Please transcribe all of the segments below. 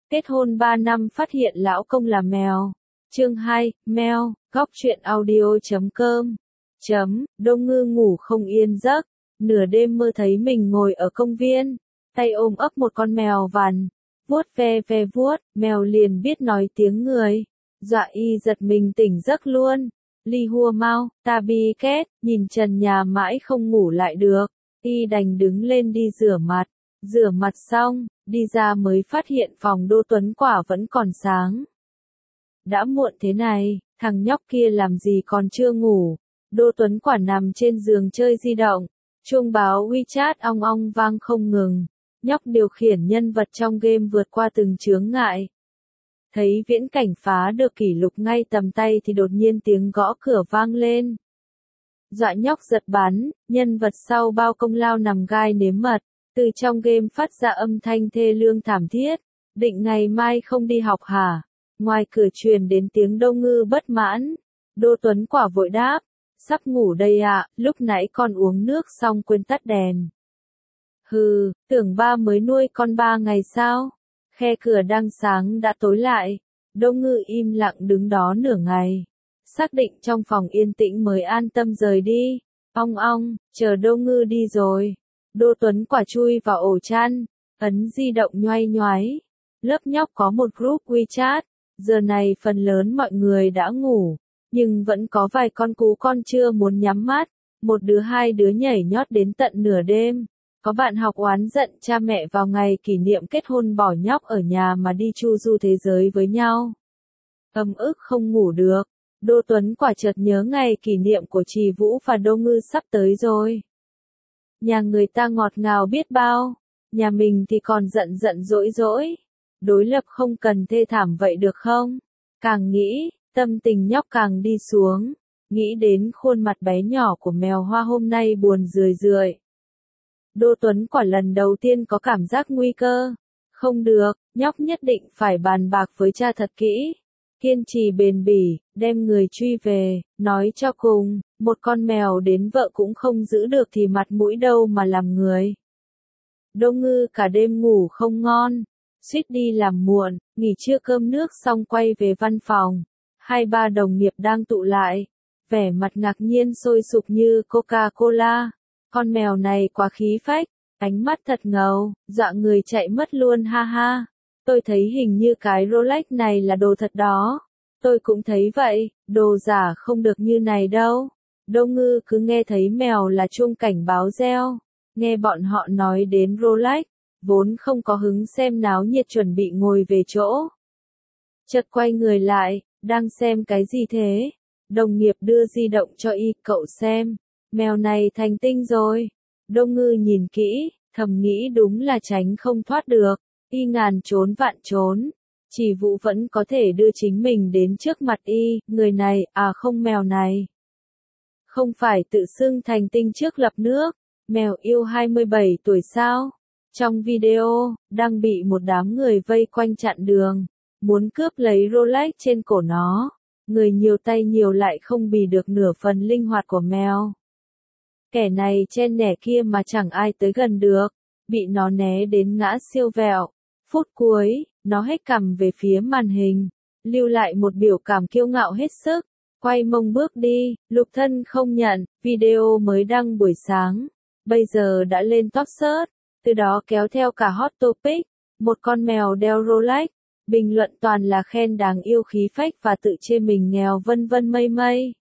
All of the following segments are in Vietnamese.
Kết hôn 3 năm phát hiện lão công là mèo. Chương 2, mèo, góc truyện audio.com. Đông Ngư ngủ không yên giấc, nửa đêm mơ thấy mình ngồi ở công viên, tay ôm ấp một con mèo vằn, vuốt ve vuốt, mèo liền biết nói tiếng người, dọa y giật mình tỉnh giấc luôn. Li hua mau, ta bi két, nhìn trần nhà mãi không ngủ lại được, y đành đứng lên đi rửa mặt xong, đi ra mới phát hiện phòng Đô Tuấn Quả vẫn còn sáng. Đã muộn thế này, thằng nhóc kia làm gì còn chưa ngủ. Đô Tuấn Quả nằm trên giường chơi di động, chuông báo WeChat ong ong vang không ngừng. Nhóc điều khiển nhân vật trong game vượt qua từng chướng ngại. Thấy viễn cảnh phá được kỷ lục ngay tầm tay thì đột nhiên tiếng gõ cửa vang lên. Dọa nhóc giật bắn, nhân vật sau bao công lao nằm gai nếm mật, từ trong game phát ra âm thanh thê lương thảm thiết. Định ngày mai không đi học hả? Ngoài cửa truyền đến tiếng Đông Ngư bất mãn. Đô Tuấn Quả vội đáp, sắp ngủ đây ạ, lúc nãy con uống nước xong quên tắt đèn. Hừ, tưởng ba mới nuôi con 3 ngày sao? Khe cửa đang sáng đã tối lại. Đông Ngư im lặng đứng đó nửa ngày. Xác định trong phòng yên tĩnh mới an tâm rời đi. Ong ong, chờ Đông Ngư đi rồi. Đô Tuấn Quả chui vào ổ chăn, ấn di động nhoay nhoáy. Lớp nhóc có một group WeChat. Giờ này phần lớn mọi người đã ngủ, nhưng vẫn có vài con cú con chưa muốn nhắm mắt. Một đứa hai đứa nhảy nhót đến tận nửa đêm. Có bạn học oán giận cha mẹ vào ngày kỷ niệm kết hôn bỏ nhóc ở nhà mà đi chu du thế giới với nhau. Ấm ức không ngủ được. Đô Tuấn Quả chợt nhớ ngày kỷ niệm của Trì Vũ và Đô Ngư sắp tới rồi. Nhà người ta ngọt ngào biết bao, nhà mình thì còn giận dỗi. Đối lập không cần thê thảm vậy được không? Càng nghĩ, tâm tình nhóc càng đi xuống. Nghĩ đến khuôn mặt bé nhỏ của mèo Hoa hôm nay buồn rười. Đô Tuấn Quả lần đầu tiên có cảm giác nguy cơ. Không được, nhóc nhất định phải bàn bạc với cha thật kỹ. Kiên trì bền bỉ, đem người truy về, nói cho cùng, một con mèo đến vợ cũng không giữ được thì mặt mũi đâu mà làm người. Đông Ngư cả đêm ngủ không ngon. Suýt đi làm muộn, nghỉ trưa cơm nước xong quay về văn phòng. 2-3 đồng nghiệp đang tụ lại. Vẻ mặt ngạc nhiên sôi sục như Coca-Cola. Con mèo này quá khí phách, ánh mắt thật ngầu, dọa người chạy mất luôn ha ha. Tôi thấy hình như cái Rolex này là đồ thật đó. Tôi cũng thấy vậy, đồ giả không được như này đâu. Đông Ngư cứ nghe thấy mèo là chuông cảnh báo reo. Nghe bọn họ nói đến Rolex, vốn không có hứng xem náo nhiệt chuẩn bị ngồi về chỗ. Chợt quay người lại, đang xem cái gì thế? Đồng nghiệp đưa di động cho y, cậu xem. Mèo này thành tinh rồi. Đông Ngư nhìn kỹ, thầm nghĩ đúng là tránh không thoát được. Y ngàn trốn vạn trốn. Chỉ Vũ vẫn có thể đưa chính mình đến trước mặt y. Người này, không mèo này. Không phải tự xưng thành tinh trước lập nước. Mèo yêu 27 tuổi sao? Trong video, đang bị một đám người vây quanh chặn đường. Muốn cướp lấy Rolex trên cổ nó. Người nhiều tay nhiều lại không bì được nửa phần linh hoạt của mèo. Kẻ này chen nẻ kia mà chẳng ai tới gần được. Bị nó né đến ngã siêu vẹo. Phút cuối, nó hét cằm về phía màn hình. Lưu lại một biểu cảm kiêu ngạo hết sức. Quay mông bước đi, lục thân không nhận. Video mới đăng buổi sáng. Bây giờ đã lên top search. Từ đó kéo theo cả hot topic. Một con mèo đeo Rolex. Bình luận toàn là khen đáng yêu khí phách và tự chê mình nghèo vân vân mây.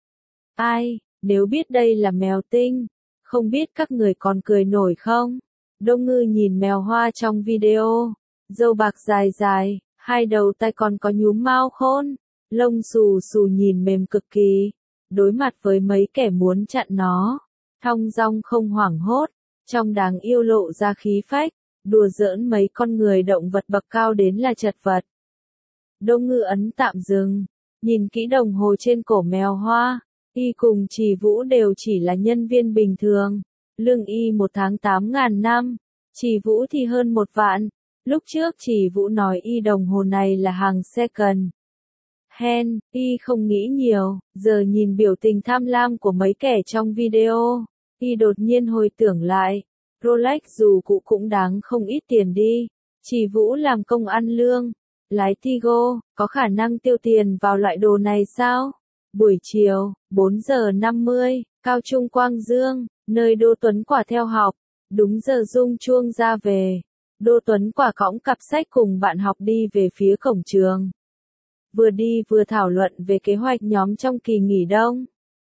Ai, nếu biết đây là mèo tinh, không biết các người còn cười nổi không? Đông Ngư nhìn mèo Hoa trong video. Râu bạc dài, hai đầu tai còn có nhúm mao khôn. Lông xù xù nhìn mềm cực kỳ. Đối mặt với mấy kẻ muốn chặn nó. Thong dong không hoảng hốt. Trong đáng yêu lộ ra khí phách. Đùa giỡn mấy con người động vật bậc cao đến là chật vật. Đông Ngư ấn tạm dừng. Nhìn kỹ đồng hồ trên cổ mèo Hoa. Y cùng Trì Vũ đều chỉ là nhân viên bình thường. Lương y 1 tháng 8.000 năm. Trì Vũ thì hơn 1 vạn. Lúc trước Trì Vũ nói y đồng hồ này là hàng second hand. Y không nghĩ nhiều. Giờ nhìn biểu tình tham lam của mấy kẻ trong video. Y đột nhiên hồi tưởng lại. Rolex dù cũ cũng đáng không ít tiền đi. Chỉ Vũ làm công ăn lương, lái Tigo, có khả năng tiêu tiền vào loại đồ này sao? Buổi chiều, 4 giờ 50, Cao Trung Quang Dương, nơi Đô Tuấn Quả theo học. Đúng giờ rung chuông ra về. Đô Tuấn Quả cõng cặp sách cùng bạn học đi về phía cổng trường. Vừa đi vừa thảo luận về kế hoạch nhóm trong kỳ nghỉ đông.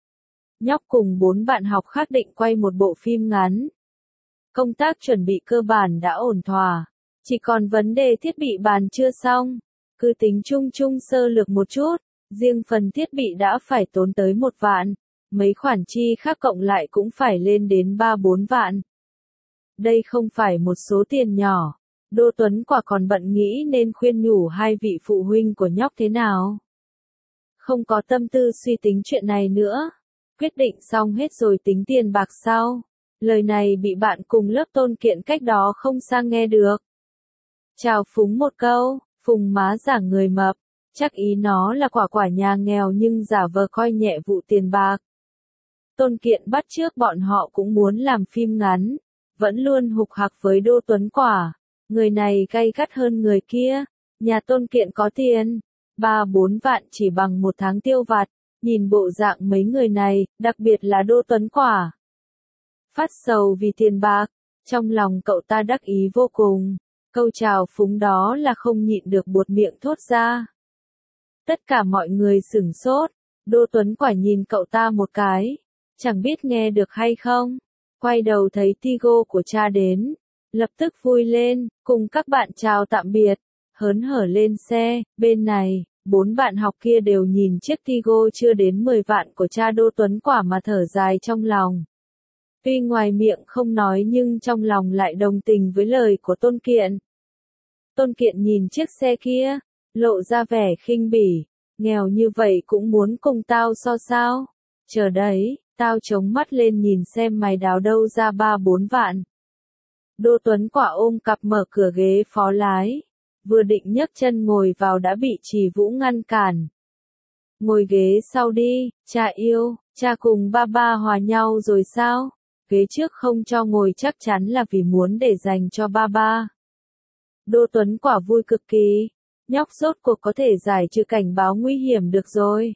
Nhóc cùng 4 bạn học khác định quay một bộ phim ngắn. Công tác chuẩn bị cơ bản đã ổn thỏa. Chỉ còn vấn đề thiết bị bàn chưa xong. Cứ tính chung chung sơ lược một chút. Riêng phần thiết bị đã phải tốn tới 1 vạn. Mấy khoản chi khác cộng lại cũng phải lên đến 3-4 vạn. Đây không phải một số tiền nhỏ. Đô Tuấn Quả còn bận nghĩ nên khuyên nhủ hai vị phụ huynh của nhóc thế nào. Không có tâm tư suy tính chuyện này nữa. Quyết định xong hết rồi tính tiền bạc sau. Lời này bị bạn cùng lớp Tôn Kiện cách đó không xa nghe được. Chào phúng một câu, Phùng má giả người mập. Chắc ý nó là quả nhà nghèo nhưng giả vờ coi nhẹ vụ tiền bạc. Tôn Kiện bắt chước bọn họ cũng muốn làm phim ngắn. Vẫn luôn hục hặc với Đô Tuấn Quả. Người này gay gắt hơn người kia. Nhà Tôn Kiện có tiền. 3-4 vạn chỉ bằng 1 tháng tiêu vặt. Nhìn bộ dạng mấy người này, đặc biệt là Đô Tuấn Quả. Phát sầu vì tiền bạc. Trong lòng cậu ta đắc ý vô cùng. Câu chào phúng đó là không nhịn được buột miệng thốt ra. Tất cả mọi người sửng sốt. Đô Tuấn Quả nhìn cậu ta một cái. Chẳng biết nghe được hay không. Quay đầu thấy Tigo của cha đến. Lập tức vui lên, cùng các bạn chào tạm biệt. Hớn hở lên xe, bên này, 4 bạn học kia đều nhìn chiếc Tigo chưa đến 10 vạn của cha Đô Tuấn Quả mà thở dài trong lòng. Tuy ngoài miệng không nói nhưng trong lòng lại đồng tình với lời của Tôn Kiện. Tôn Kiện nhìn chiếc xe kia, lộ ra vẻ khinh bỉ. Nghèo như vậy cũng muốn cùng tao so sao? Chờ đấy, tao chống mắt lên nhìn xem mày đào đâu ra 3-4 vạn. Đô Tuấn Quả ôm cặp mở cửa ghế phó lái. Vừa định nhấc chân ngồi vào đã bị Chỉ Vũ ngăn cản. Ngồi ghế sau đi, cha yêu, cha cùng ba hòa nhau rồi sao? Ghế trước không cho ngồi chắc chắn là vì muốn để dành cho ba. Đô Tuấn Quả vui cực kỳ. Nhóc rốt cuộc có thể giải trừ cảnh báo nguy hiểm được rồi.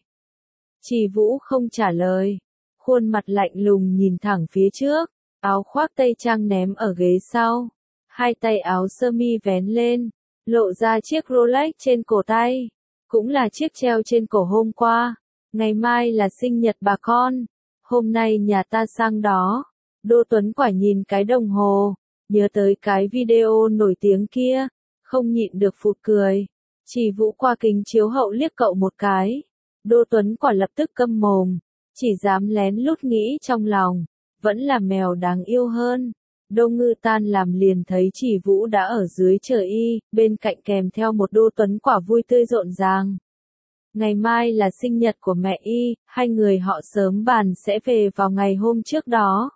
Chỉ Vũ không trả lời. Khuôn mặt lạnh lùng nhìn thẳng phía trước. Áo khoác tây trang ném ở ghế sau. Hai tay áo sơ mi vén lên. Lộ ra chiếc Rolex trên cổ tay. Cũng là chiếc treo trên cổ hôm qua. Ngày mai là sinh nhật bà con. Hôm nay nhà ta sang đó. Đô Tuấn Quả nhìn cái đồng hồ. Nhớ tới cái video nổi tiếng kia. Không nhịn được phụt cười. Chỉ Vũ qua kính chiếu hậu liếc cậu một cái. Đô Tuấn Quả lập tức câm mồm. Chỉ dám lén lút nghĩ trong lòng. Vẫn là mèo đáng yêu hơn. Đô Ngư tan làm liền thấy Chỉ Vũ đã ở dưới chờ y, bên cạnh kèm theo một Đô Tuấn Quả vui tươi rộn ràng. Ngày mai là sinh nhật của mẹ y, hai người họ sớm bàn sẽ về vào ngày hôm trước đó.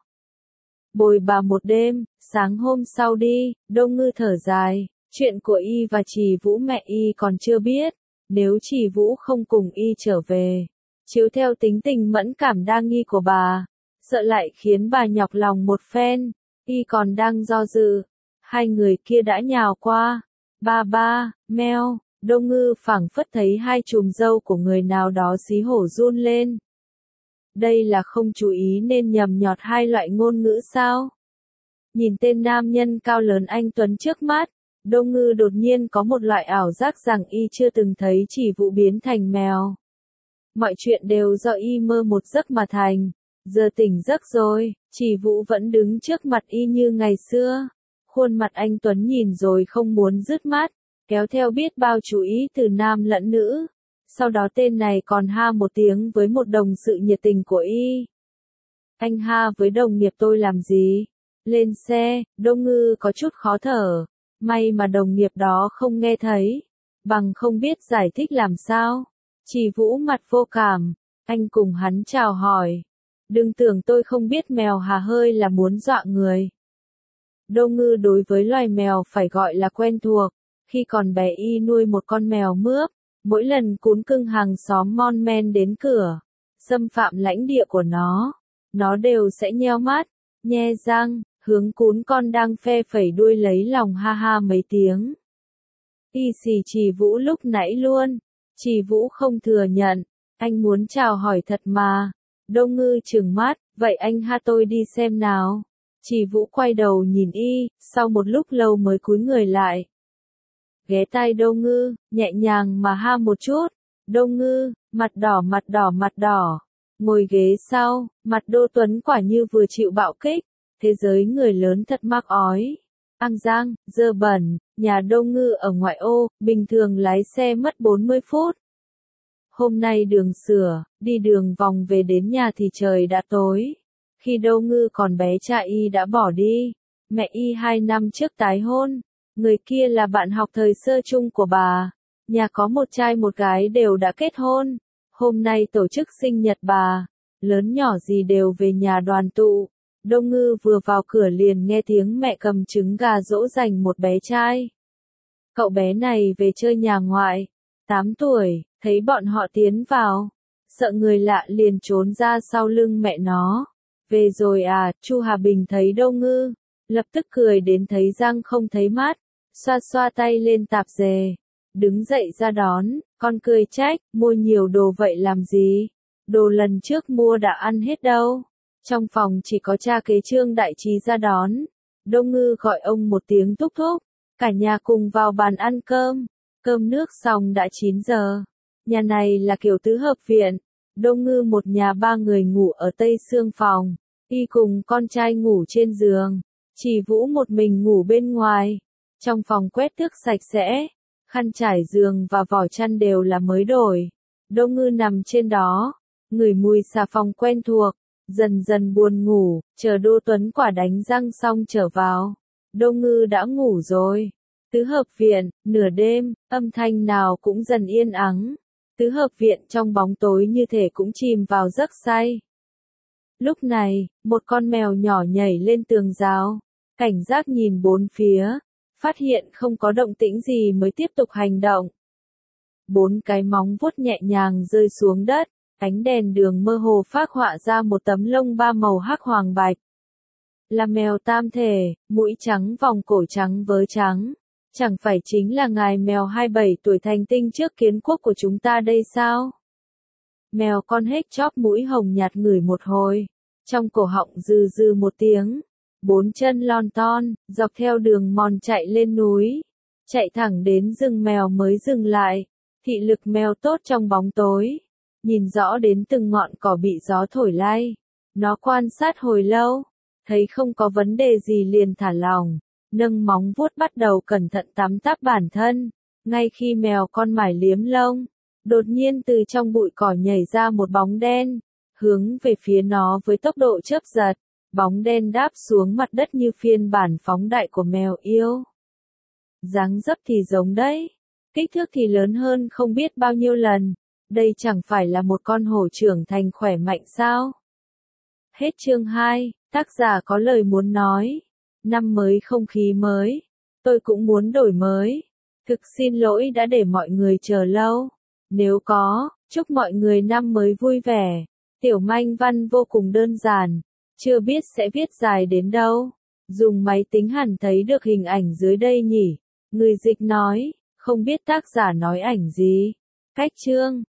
Bồi bà một đêm, sáng hôm sau đi, Đô Ngư thở dài, chuyện của y và Chỉ Vũ mẹ y còn chưa biết, nếu Chỉ Vũ không cùng y trở về, chiếu theo tính tình mẫn cảm đa nghi của bà, sợ lại khiến bà nhọc lòng một phen, y còn đang do dự, hai người kia đã nhào qua, ba, meo. Đô Ngư phảng phất thấy hai chùm râu của người nào đó xí hổ run lên. Đây là không chú ý nên nhầm nhọt hai loại ngôn ngữ sao? Nhìn tên nam nhân cao lớn anh Tuấn trước mắt, Đô Ngư đột nhiên có một loại ảo giác rằng y chưa từng thấy Chỉ Vũ biến thành mèo. Mọi chuyện đều do y mơ một giấc mà thành. Giờ tỉnh giấc rồi, Chỉ Vũ vẫn đứng trước mặt y như ngày xưa. Khuôn mặt anh Tuấn nhìn rồi không muốn dứt mắt. Kéo theo biết bao chú ý từ nam lẫn nữ. Sau đó tên này còn ha một tiếng với một đồng sự nhiệt tình của y. Anh ha với đồng nghiệp tôi làm gì? Lên xe, Đô Ngư có chút khó thở. May mà đồng nghiệp đó không nghe thấy. Bằng không biết giải thích làm sao. Chỉ Vũ mặt vô cảm. Anh cùng hắn chào hỏi. Đừng tưởng tôi không biết mèo hà hơi là muốn dọa người. Đô Ngư đối với loài mèo phải gọi là quen thuộc. Khi còn bé y nuôi một con mèo mướp, mỗi lần cún cưng hàng xóm mon men đến cửa, xâm phạm lãnh địa của nó đều sẽ nheo mắt, nhe răng, hướng cún con đang phe phẩy đuôi lấy lòng ha ha mấy tiếng. Y xì Trì Vũ lúc nãy luôn. Trì Vũ không thừa nhận. Anh muốn chào hỏi thật mà. Đô Ngư trừng mắt, vậy anh ha tôi đi xem nào. Trì Vũ quay đầu nhìn y, sau một lúc lâu mới cúi người lại. Ghé tai Đô Ngư, nhẹ nhàng mà ha một chút. Đô Ngư, mặt đỏ mặt đỏ mặt đỏ. Ngồi ghế sau, mặt Đô Tuấn quả như vừa chịu bạo kích. Thế giới người lớn thật mắc ói. An Giang, dơ bẩn, nhà Đô Ngư ở ngoại ô, bình thường lái xe mất 40 phút. Hôm nay đường sửa, đi đường vòng về đến nhà thì trời đã tối. Khi Đô Ngư còn bé cha y đã bỏ đi. Mẹ y 2 năm trước tái hôn. Người kia là bạn học thời sơ chung của bà. Nhà có một trai một gái đều đã kết hôn. Hôm nay tổ chức sinh nhật bà. Lớn nhỏ gì đều về nhà đoàn tụ. Đô Ngư vừa vào cửa liền nghe tiếng mẹ cầm trứng gà dỗ dành một bé trai. Cậu bé này về chơi nhà ngoại. 8 tuổi, thấy bọn họ tiến vào. Sợ người lạ liền trốn ra sau lưng mẹ nó. Về rồi à, Chu Hà Bình thấy Đô Ngư. Lập tức cười đến thấy răng không thấy mắt. Xoa xoa tay lên tạp dề. Đứng dậy ra đón, con cười trách, mua nhiều đồ vậy làm gì? Đồ lần trước mua đã ăn hết đâu. Trong phòng chỉ có cha kế Trương Đại Trí ra đón. Đô Ngư gọi ông một tiếng thúc thúc. Cả nhà cùng vào bàn ăn cơm. Cơm nước xong đã 9 giờ. Nhà này là kiểu tứ hợp viện. Đô Ngư một nhà 3 người ngủ ở tây xương phòng. Y cùng con trai ngủ trên giường. Trì Vũ một mình ngủ bên ngoài. Trong phòng quét tước sạch sẽ. Khăn trải giường và vỏ chăn đều là mới đổi. Đô Ngư nằm trên đó. Ngửi mùi xà phòng quen thuộc. Dần dần buồn ngủ. Chờ Đô Tuấn Quả đánh răng xong trở vào. Đô Ngư đã ngủ rồi. Tứ hợp viện, nửa đêm, âm thanh nào cũng dần yên ắng. Tứ hợp viện trong bóng tối như thể cũng chìm vào giấc say. Lúc này, một con mèo nhỏ nhảy lên tường rào. Cảnh giác nhìn bốn phía. Phát hiện không có động tĩnh gì mới tiếp tục hành động. 4 cái móng vuốt nhẹ nhàng rơi xuống đất. Ánh đèn đường mơ hồ phác họa ra một tấm lông 3 màu hắc hoàng bạch. Là mèo tam thể, mũi trắng vòng cổ trắng vớ trắng. Chẳng phải chính là ngài mèo 27 tuổi thành tinh trước kiến quốc của chúng ta đây sao? Mèo con hết chóp mũi hồng nhạt ngửi một hồi. Trong cổ họng dừ dừ một tiếng. 4 chân lon ton, dọc theo đường mòn chạy lên núi. Chạy thẳng đến rừng mèo mới dừng lại. Thị lực mèo tốt trong bóng tối. Nhìn rõ đến từng ngọn cỏ bị gió thổi lay. Nó quan sát hồi lâu. Thấy không có vấn đề gì liền thả lỏng. Nâng móng vuốt bắt đầu cẩn thận tắm táp bản thân. Ngay khi mèo con mải liếm lông. Đột nhiên từ trong bụi cỏ nhảy ra một bóng đen. Hướng về phía nó với tốc độ chớp giật. Bóng đen đáp xuống mặt đất như phiên bản phóng đại của mèo yêu. Dáng dấp thì giống đấy. Kích thước thì lớn hơn không biết bao nhiêu lần. Đây chẳng phải là một con hổ trưởng thành khỏe mạnh sao? Hết chương 2, tác giả có lời muốn nói. Năm mới không khí mới. Tôi cũng muốn đổi mới. Thực xin lỗi đã để mọi người chờ lâu. Nếu có, chúc mọi người năm mới vui vẻ. Tiểu manh văn vô cùng đơn giản. Chưa biết sẽ viết dài đến đâu. Dùng máy tính hẳn thấy được hình ảnh dưới đây nhỉ. Người dịch nói, không biết tác giả nói ảnh gì. Cách chương.